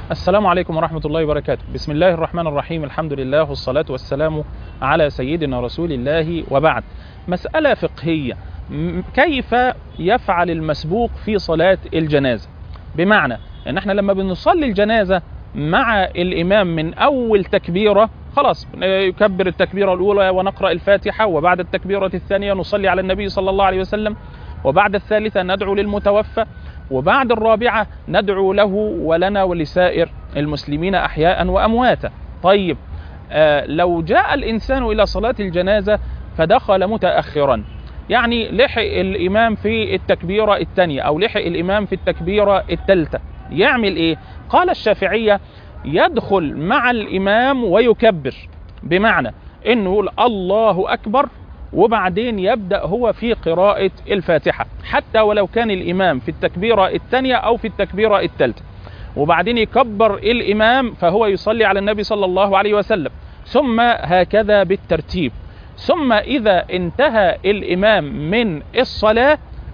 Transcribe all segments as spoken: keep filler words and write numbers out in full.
السلام عليكم ورحمة الله وبركاته. بسم الله الرحمن الرحيم، الحمد لله والصلاة والسلام على سيدنا رسول الله، وبعد. مسألة فقهية، كيف يفعل المسبوق في صلاة الجنازة؟ بمعنى ان احنا لما بنصلي الجنازة مع الامام من اول تكبيرة خلاص يكبر التكبيرة الاولى ونقرأ الفاتحة، وبعد التكبيرة الثانية نصلي على النبي صلى الله عليه وسلم، وبعد الثالثة ندعو للمتوفى، وبعد الرابعة ندعو له ولنا ولسائر المسلمين أحياء وأمواتا. طيب آه لو جاء الإنسان إلى صلاة الجنازة فدخل متأخرا، يعني لحق الإمام في التكبيرة الثانية أو لحق الإمام في التكبيرة الثالثة، يعمل إيه؟ قال الشافعية يدخل مع الإمام ويكبر، بمعنى إنه يقول الله أكبر وبعدين يبدأ هو في قراءة الفاتحة، حتى ولو كان الإمام في التكبيرة الثانية أو في التكبيرة الثالثة، وبعدين يكبر الإمام فهو يصلي على النبي صلى الله عليه وسلم، ثم هكذا بالترتيب. ثم إذا انتهى الإمام من الصلاة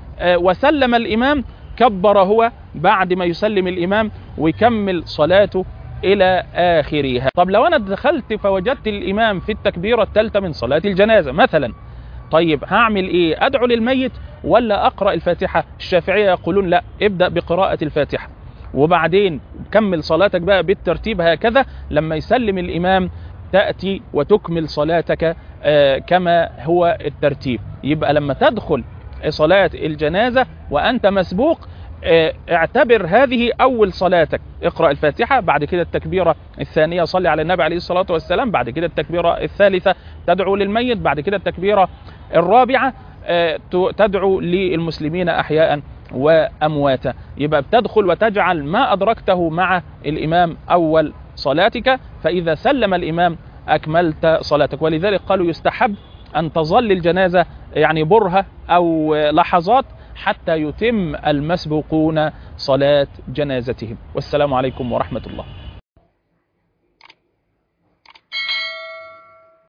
وسلم الإمام كبر هو بعد ما يسلم الإمام ويكمل صلاته إلى آخرها. طب لو أنا دخلت فوجدت الإمام في التكبيرة الثالثة من صلاة الجنازة مثلا، طيب هعمل إيه؟ أدعو للميت ولا أقرأ الفاتحة؟ الشافعية يقولون لا، ابدأ بقراءة الفاتحة وبعدين كمل صلاتك بقى بالترتيب هكذا، لما يسلم الإمام تأتي وتكمل صلاتك آه كما هو الترتيب. يبقى لما تدخل صلاة الجنازة وأنت مسبوق اعتبر هذه أول صلاتك، اقرأ الفاتحة، بعد كده التكبيرة الثانية صلي على النبي عليه الصلاة والسلام، بعد كده التكبيرة الثالثة تدعو للميت، بعد كده التكبيرة الرابعة تدعو للمسلمين أحياء وأمواتا. يبقى بتدخل وتجعل ما أدركته مع الإمام أول صلاتك، فإذا سلم الإمام أكملت صلاتك. ولذلك قالوا يستحب أن تظل الجنازة يعني برهة أو لحظات حتى يتم المسبوقون صلاة جنازتهم. والسلام عليكم ورحمة الله.